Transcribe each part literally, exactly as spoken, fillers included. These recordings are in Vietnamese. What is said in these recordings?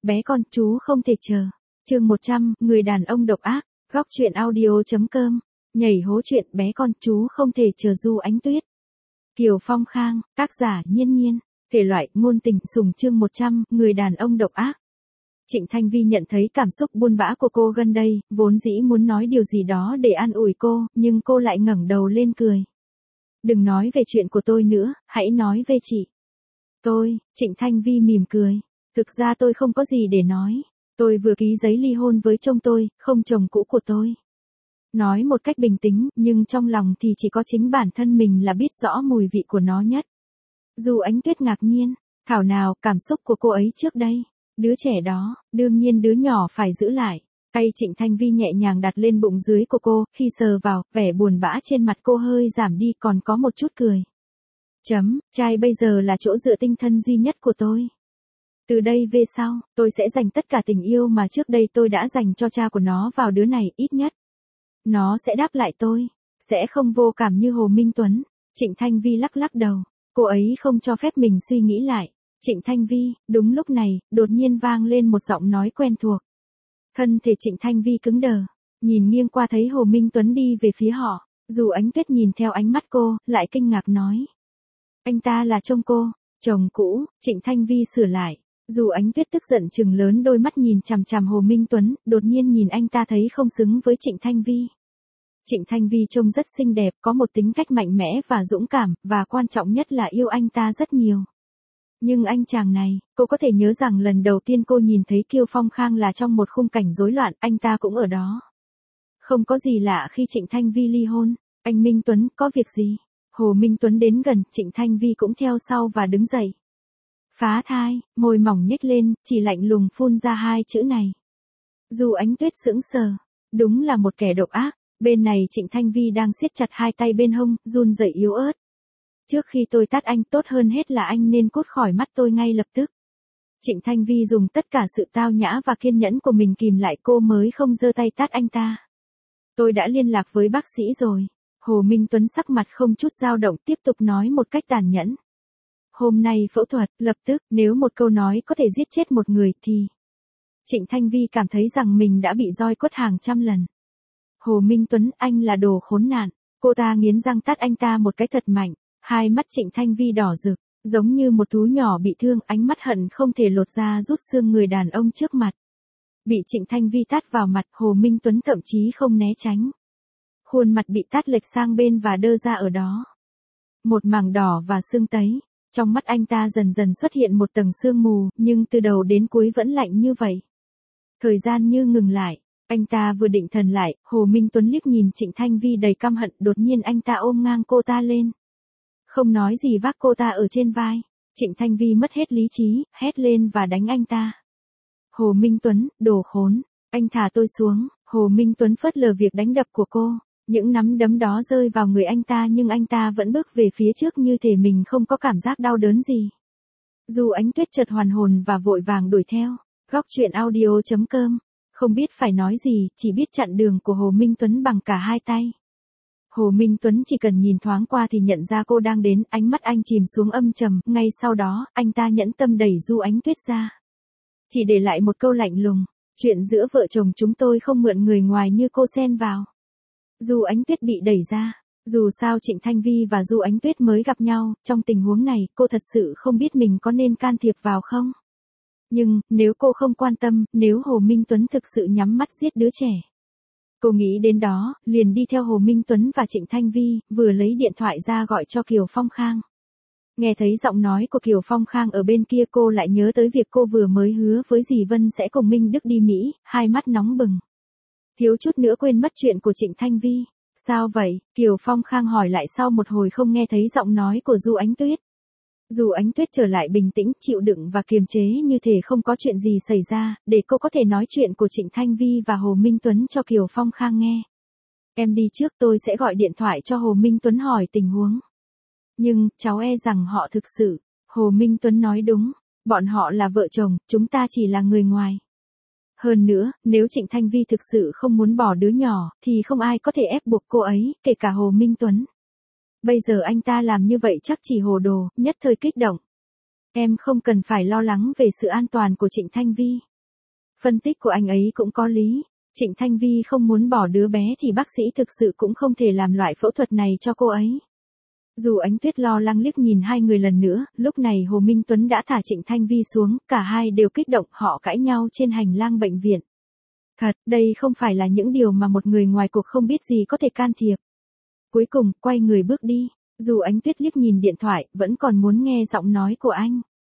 bé con, chú không thể chờ. Chương một trăm, người đàn ông độc ác, góc truyện audio.com, nhảy hố chuyện bé con, chú không thể chờ Du Ánh Tuyết. Kiều Phong Khang, tác giả Nhiên Nhiên, thể loại ngôn tình sùng chương một trăm, người đàn ông độc ác. Trịnh Thanh Vi nhận thấy cảm xúc buồn bã của cô gần đây, vốn dĩ muốn nói điều gì đó để an ủi cô, nhưng cô lại ngẩng đầu lên cười. Đừng nói về chuyện của tôi nữa, hãy nói về chị. Tôi, Trịnh Thanh Vi mỉm cười. Thực ra tôi không có gì để nói. Tôi vừa ký giấy ly hôn với chồng tôi, không chồng cũ của tôi. Nói một cách bình tĩnh, nhưng trong lòng thì chỉ có chính bản thân mình là biết rõ mùi vị của nó nhất. Du Ánh Tuyết ngạc nhiên, thảo nào cảm xúc của cô ấy trước đây. Đứa trẻ đó, đương nhiên đứa nhỏ phải giữ lại. Tay Trịnh Thanh Vi nhẹ nhàng đặt lên bụng dưới của cô, khi sờ vào, vẻ buồn bã trên mặt cô hơi giảm đi, còn có một chút cười. Chấm, trai bây giờ là chỗ dựa tinh thần duy nhất của tôi. Từ đây về sau, tôi sẽ dành tất cả tình yêu mà trước đây tôi đã dành cho cha của nó vào đứa này, ít nhất. Nó sẽ đáp lại tôi, sẽ không vô cảm như Hồ Minh Tuấn. Trịnh Thanh Vi lắc lắc đầu, cô ấy không cho phép mình suy nghĩ lại. Trịnh Thanh Vi, đúng lúc này, đột nhiên vang lên một giọng nói quen thuộc. Thân thể Trịnh Thanh Vi cứng đờ, nhìn nghiêng qua thấy Hồ Minh Tuấn đi về phía họ. Du Ánh Tuyết nhìn theo ánh mắt cô, lại kinh ngạc nói. Anh ta là chồng cô, chồng cũ. Trịnh Thanh Vi sửa lại. Du Ánh Tuyết tức giận trừng lớn đôi mắt nhìn chằm chằm Hồ Minh Tuấn, đột nhiên nhìn anh ta thấy không xứng với Trịnh Thanh Vi. Trịnh Thanh Vi trông rất xinh đẹp, có một tính cách mạnh mẽ và dũng cảm, và quan trọng nhất là yêu anh ta rất nhiều. Nhưng anh chàng này, cô có thể nhớ rằng lần đầu tiên cô nhìn thấy Kiều Phong Khang là trong một khung cảnh rối loạn, anh ta cũng ở đó. Không có gì lạ khi Trịnh Thanh Vi ly hôn. Anh Minh Tuấn, có việc gì? Hồ Minh Tuấn đến gần, Trịnh Thanh Vi cũng theo sau và đứng dậy. Phá thai, môi mỏng nhếch lên, chỉ lạnh lùng phun ra hai chữ này. Du Ánh Tuyết sững sờ, đúng là một kẻ độc ác. Bên này Trịnh Thanh Vi đang siết chặt hai tay bên hông, run rẩy yếu ớt. Trước khi tôi tát anh, tốt hơn hết là anh nên cút khỏi mắt tôi ngay lập tức. Trịnh Thanh Vi dùng tất cả sự tao nhã và kiên nhẫn của mình kìm lại cô mới không giơ tay tát anh ta. Tôi đã liên lạc với bác sĩ rồi. Hồ Minh Tuấn sắc mặt không chút dao động tiếp tục nói một cách tàn nhẫn. Hôm nay phẫu thuật, lập tức, nếu một câu nói có thể giết chết một người thì... Trịnh Thanh Vi cảm thấy rằng mình đã bị roi quất hàng trăm lần. Hồ Minh Tuấn, anh là đồ khốn nạn. Cô ta nghiến răng tát anh ta một cái thật mạnh. Hai mắt Trịnh Thanh Vi đỏ rực, giống như một thú nhỏ bị thương, ánh mắt hận không thể lột ra rút xương người đàn ông trước mặt. Bị Trịnh Thanh Vi tát vào mặt, Hồ Minh Tuấn thậm chí không né tránh. Khuôn mặt bị tát lệch sang bên và đơ ra ở đó. Một mảng đỏ và sưng tấy. Trong mắt anh ta dần dần xuất hiện một tầng sương mù, nhưng từ đầu đến cuối vẫn lạnh như vậy. Thời gian như ngừng lại. Anh ta vừa định thần lại, Hồ Minh Tuấn liếc nhìn Trịnh Thanh Vi đầy căm hận, đột nhiên anh ta ôm ngang cô ta lên. Không nói gì vác cô ta ở trên vai. Trịnh Thanh Vi mất hết lý trí, hét lên và đánh anh ta. Hồ Minh Tuấn, đồ khốn, anh thả tôi xuống. Hồ Minh Tuấn phớt lờ việc đánh đập của cô. Những nắm đấm đó rơi vào người anh ta nhưng anh ta vẫn bước về phía trước như thể mình không có cảm giác đau đớn gì. Du Ánh Tuyết chợt hoàn hồn và vội vàng đuổi theo. Góc truyện audio.com, không biết phải nói gì, chỉ biết chặn đường của Hồ Minh Tuấn bằng cả hai tay. Hồ Minh Tuấn chỉ cần nhìn thoáng qua thì nhận ra cô đang đến, ánh mắt anh chìm xuống âm trầm, ngay sau đó, anh ta nhẫn tâm đẩy Du Ánh Tuyết ra. Chỉ để lại một câu lạnh lùng, chuyện giữa vợ chồng chúng tôi không mượn người ngoài như cô xen vào. Du Ánh Tuyết bị đẩy ra, dù sao Trịnh Thanh Vi và Du Ánh Tuyết mới gặp nhau, trong tình huống này, cô thật sự không biết mình có nên can thiệp vào không. Nhưng, nếu cô không quan tâm, nếu Hồ Minh Tuấn thực sự nhắm mắt giết đứa trẻ. Cô nghĩ đến đó, liền đi theo Hồ Minh Tuấn và Trịnh Thanh Vi, vừa lấy điện thoại ra gọi cho Kiều Phong Khang. Nghe thấy giọng nói của Kiều Phong Khang ở bên kia, cô lại nhớ tới việc cô vừa mới hứa với dì Vân sẽ cùng Minh Đức đi Mỹ, hai mắt nóng bừng. Thiếu chút nữa quên mất chuyện của Trịnh Thanh Vi. Sao vậy? Kiều Phong Khang hỏi lại sau một hồi không nghe thấy giọng nói của Du Ánh Tuyết. Du Ánh Tuyết trở lại bình tĩnh, chịu đựng và kiềm chế như thể không có chuyện gì xảy ra, để cô có thể nói chuyện của Trịnh Thanh Vi và Hồ Minh Tuấn cho Kiều Phong Khang nghe. Em đi trước, tôi sẽ gọi điện thoại cho Hồ Minh Tuấn hỏi tình huống. Nhưng, cháu e rằng họ thực sự. Hồ Minh Tuấn nói đúng, bọn họ là vợ chồng, chúng ta chỉ là người ngoài. Hơn nữa, nếu Trịnh Thanh Vi thực sự không muốn bỏ đứa nhỏ, thì không ai có thể ép buộc cô ấy, kể cả Hồ Minh Tuấn. Bây giờ anh ta làm như vậy chắc chỉ hồ đồ, nhất thời kích động. Em không cần phải lo lắng về sự an toàn của Trịnh Thanh Vi. Phân tích của anh ấy cũng có lý. Trịnh Thanh Vi không muốn bỏ đứa bé thì bác sĩ thực sự cũng không thể làm loại phẫu thuật này cho cô ấy. Dù Ánh Tuyết lo lắng liếc nhìn hai người lần nữa, lúc này Hồ Minh Tuấn đã thả Trịnh Thanh Vi xuống, cả hai đều kích động, họ cãi nhau trên hành lang bệnh viện. Thật, đây không phải là những điều mà một người ngoài cuộc không biết gì có thể can thiệp. Cuối cùng, quay người bước đi. Dù Ánh Tuyết liếc nhìn điện thoại, vẫn còn muốn nghe giọng nói của anh.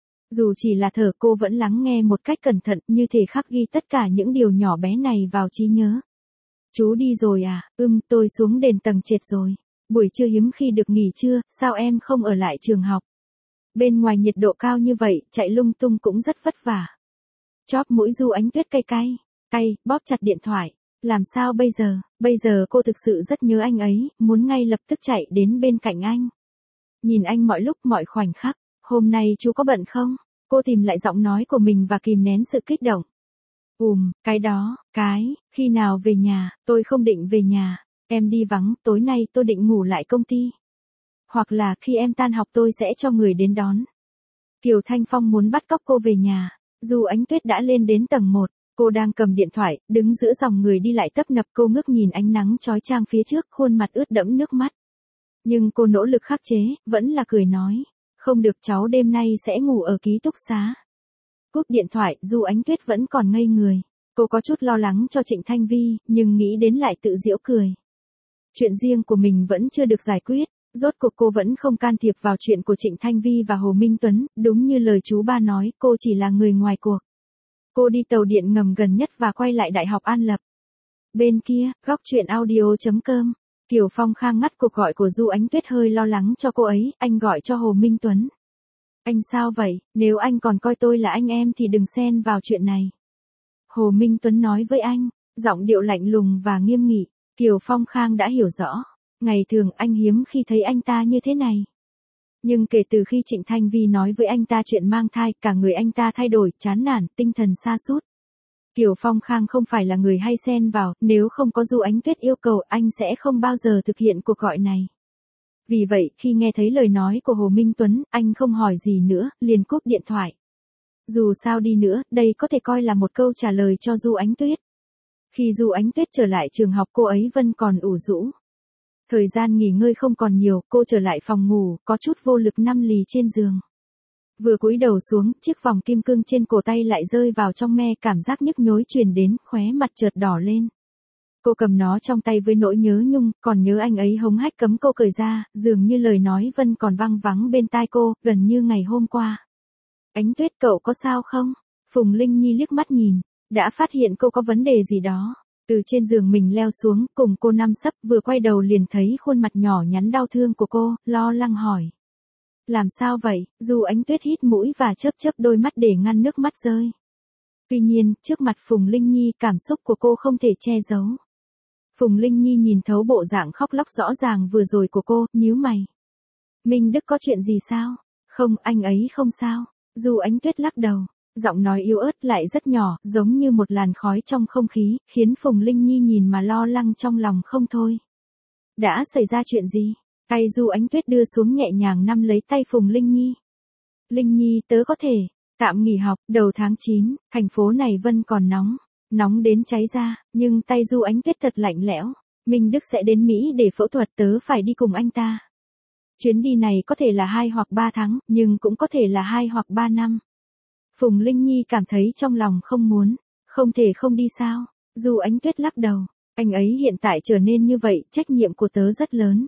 Dù chỉ là thở, cô vẫn lắng nghe một cách cẩn thận, như thể khắc ghi tất cả những điều nhỏ bé này vào trí nhớ. Chú đi rồi à? Ừm, tôi xuống đền tầng trệt rồi. Buổi trưa hiếm khi được nghỉ trưa, sao em không ở lại trường học? Bên ngoài nhiệt độ cao như vậy, chạy lung tung cũng rất vất vả. Chóp mũi Du Ánh Tuyết cay cay, cay, bóp chặt điện thoại. Làm sao bây giờ? Bây giờ cô thực sự rất nhớ anh ấy, muốn ngay lập tức chạy đến bên cạnh anh. Nhìn anh mọi lúc mọi khoảnh khắc. Hôm nay chú có bận không? Cô tìm lại giọng nói của mình và kìm nén sự kích động. Ùm, cái đó, cái, khi nào về nhà? Tôi không định về nhà. Em đi vắng, tối nay tôi định ngủ lại công ty. Hoặc là khi em tan học tôi sẽ cho người đến đón. Kiều Thanh Phong muốn bắt cóc cô về nhà. Dù Ánh Tuyết đã lên đến tầng một, cô đang cầm điện thoại, đứng giữa dòng người đi lại tấp nập, cô ngước nhìn ánh nắng chói chang phía trước, khuôn mặt ướt đẫm nước mắt. Nhưng cô nỗ lực khắc chế, vẫn là cười nói. Không được, cháu đêm nay sẽ ngủ ở ký túc xá. Cúp điện thoại, Dù Ánh Tuyết vẫn còn ngây người. Cô có chút lo lắng cho Trịnh Thanh Vi, nhưng nghĩ đến lại tự giễu cười. Chuyện riêng của mình vẫn chưa được giải quyết, rốt cuộc cô vẫn không can thiệp vào chuyện của Trịnh Thanh Vi và Hồ Minh Tuấn, đúng như lời chú ba nói, cô chỉ là người ngoài cuộc. Cô đi tàu điện ngầm gần nhất và quay lại Đại học An Lập. Bên kia, góc truyện audio chấm com. Kiều Phong Khang ngắt cuộc gọi của Du Ánh Tuyết, hơi lo lắng cho cô ấy, anh gọi cho Hồ Minh Tuấn. Anh sao vậy, nếu anh còn coi tôi là anh em thì đừng xen vào chuyện này. Hồ Minh Tuấn nói với anh, giọng điệu lạnh lùng và nghiêm nghị. Kiều Phong Khang đã hiểu rõ, ngày thường anh hiếm khi thấy anh ta như thế này. Nhưng kể từ khi Trịnh Thanh Vi nói với anh ta chuyện mang thai, cả người anh ta thay đổi, chán nản, tinh thần sa sút. Kiều Phong Khang không phải là người hay xen vào, nếu không có Du Ánh Tuyết yêu cầu, anh sẽ không bao giờ thực hiện cuộc gọi này. Vì vậy, khi nghe thấy lời nói của Hồ Minh Tuấn, anh không hỏi gì nữa, liền cúp điện thoại. Dù sao đi nữa, đây có thể coi là một câu trả lời cho Du Ánh Tuyết. Khi Du Ánh Tuyết trở lại trường học, cô ấy vẫn còn ủ rũ. Thời gian nghỉ ngơi không còn nhiều, cô trở lại phòng ngủ, có chút vô lực nằm lì trên giường. Vừa cúi đầu xuống, chiếc vòng kim cương trên cổ tay lại rơi vào trong me, cảm giác nhức nhối truyền đến, khóe mặt chợt đỏ lên. Cô cầm nó trong tay với nỗi nhớ nhung, còn nhớ anh ấy hống hách cấm cô cởi ra, dường như lời nói vẫn còn vang vắng bên tai cô, gần như ngày hôm qua. Ánh Tuyết, cậu có sao không? Phùng Linh Nhi liếc mắt nhìn, đã phát hiện cô có vấn đề gì đó. Từ trên giường mình leo xuống, cùng cô nằm sấp, vừa quay đầu liền thấy khuôn mặt nhỏ nhắn đau thương của cô, lo lắng hỏi. Làm sao vậy? Dù Ánh Tuyết hít mũi và chớp chớp đôi mắt để ngăn nước mắt rơi. Tuy nhiên, trước mặt Phùng Linh Nhi, cảm xúc của cô không thể che giấu. Phùng Linh Nhi nhìn thấu bộ dạng khóc lóc rõ ràng vừa rồi của cô, nhíu mày. Minh Đức có chuyện gì sao? Không, anh ấy không sao. Dù Ánh Tuyết lắc đầu, giọng nói yếu ớt lại rất nhỏ, giống như một làn khói trong không khí, khiến Phùng Linh Nhi nhìn mà lo lắng trong lòng không thôi. Đã xảy ra chuyện gì? Tay Du Ánh Tuyết đưa xuống nhẹ nhàng nắm lấy tay Phùng Linh Nhi. Linh Nhi, tớ có thể tạm nghỉ học, đầu tháng chín, thành phố này vẫn còn nóng, nóng đến cháy da, nhưng tay Du Ánh Tuyết thật lạnh lẽo. Minh Đức sẽ đến Mỹ để phẫu thuật, tớ phải đi cùng anh ta. Chuyến đi này có thể là hai hoặc ba tháng, nhưng cũng có thể là hai hoặc ba năm. Phùng Linh Nhi cảm thấy trong lòng không muốn, không thể không đi sao? Du Ánh Tuyết lắc đầu, anh ấy hiện tại trở nên như vậy, trách nhiệm của tớ rất lớn.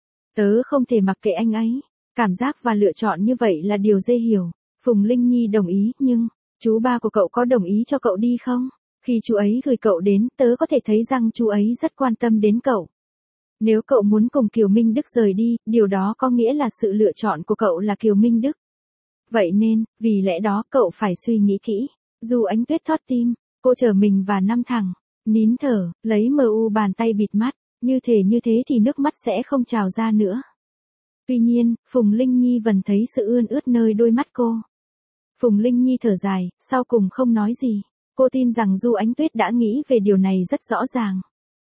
Tớ không thể mặc kệ anh ấy, cảm giác và lựa chọn như vậy là điều dễ hiểu. Phùng Linh Nhi đồng ý, nhưng, chú ba của cậu có đồng ý cho cậu đi không? Khi chú ấy gửi cậu đến, tớ có thể thấy rằng chú ấy rất quan tâm đến cậu. Nếu cậu muốn cùng Kiều Minh Đức rời đi, điều đó có nghĩa là sự lựa chọn của cậu là Kiều Minh Đức. Vậy nên, vì lẽ đó cậu phải suy nghĩ kỹ. Dù Ánh Tuyết thót tim, cô chờ mình và nằm thẳng, nín thở, lấy mờ u bàn tay bịt mắt, như thể như thế thì nước mắt sẽ không trào ra nữa. Tuy nhiên, Phùng Linh Nhi vẫn thấy sự ươn ướt nơi đôi mắt cô. Phùng Linh Nhi thở dài, sau cùng không nói gì. Cô tin rằng Du Ánh Tuyết đã nghĩ về điều này rất rõ ràng.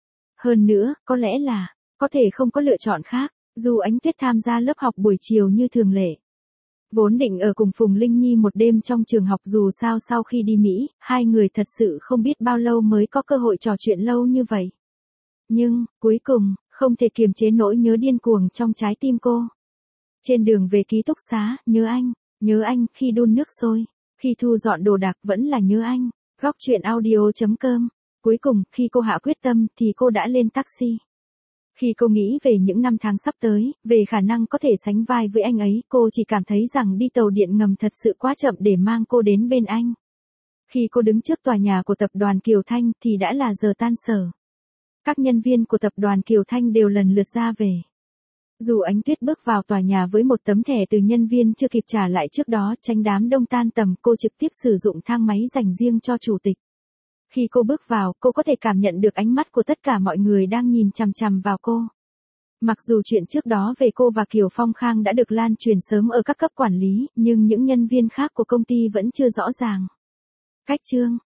Hơn nữa, có lẽ là, có thể không có lựa chọn khác, Du Ánh Tuyết tham gia lớp học buổi chiều như thường lệ. Vốn định ở cùng Phùng Linh Nhi một đêm trong trường học, dù sao sau khi đi Mỹ, hai người thật sự không biết bao lâu mới có cơ hội trò chuyện lâu như vậy. Nhưng, cuối cùng, không thể kiềm chế nỗi nhớ điên cuồng trong trái tim cô. Trên đường về ký túc xá, nhớ anh, nhớ anh khi đun nước sôi, khi thu dọn đồ đạc vẫn là nhớ anh. Góc truyện audio.com. Cuối cùng, khi cô hạ quyết tâm thì cô đã lên taxi. Khi cô nghĩ về những năm tháng sắp tới, về khả năng có thể sánh vai với anh ấy, cô chỉ cảm thấy rằng đi tàu điện ngầm thật sự quá chậm để mang cô đến bên anh. Khi cô đứng trước tòa nhà của tập đoàn Kiều Thanh thì đã là giờ tan sở. Các nhân viên của tập đoàn Kiều Thanh đều lần lượt ra về. Dù Ánh Tuyết bước vào tòa nhà với một tấm thẻ từ nhân viên chưa kịp trả lại trước đó, tránh đám đông tan tầm, cô trực tiếp sử dụng thang máy dành riêng cho chủ tịch. Khi cô bước vào, cô có thể cảm nhận được ánh mắt của tất cả mọi người đang nhìn chằm chằm vào cô. Mặc dù chuyện trước đó về cô và Kiều Phong Khang đã được lan truyền sớm ở các cấp quản lý, nhưng những nhân viên khác của công ty vẫn chưa rõ ràng. Cách chương